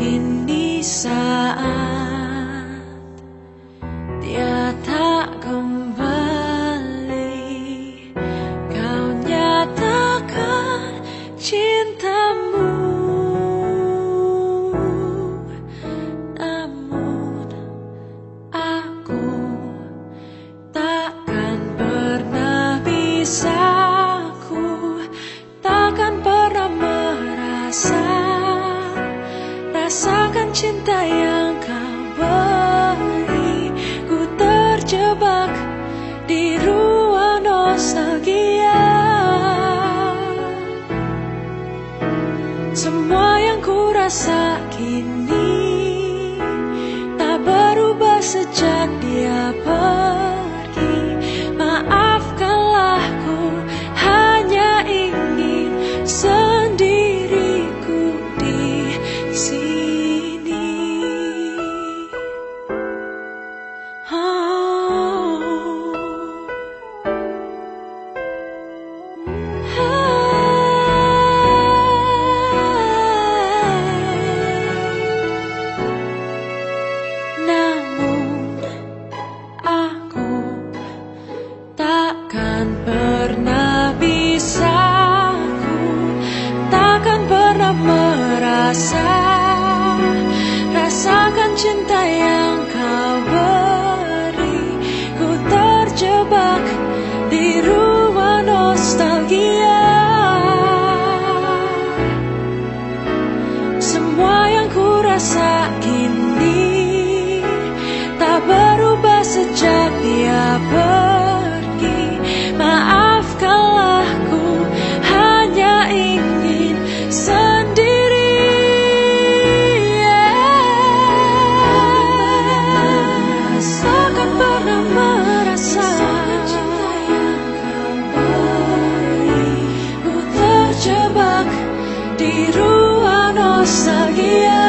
Kini saat dia tak kembali, kau nyatakan cintamu. Namun aku takkan pernah bisa, ku takkan pernah rasakan cinta yang kau beri. Ku terjebak di ruang nostalgia. Semua yang ku rasa kini tak berubah sejak dia pergi. Maafkanlah, ku hanya ingin sendiriku di sini. Namun aku takkan pernah bisa, ku takkan pernah rasakan cinta yang kau beri. Ku terjebak di ruang nostalgia. Semua yang ku rasa kini tak berubah sejak dia pergi. Maafkanlah, ku hanya ingin sendiri. Takkan pernah merasa cinta yang kau beri. Ku terjebak di ruang nostalgia.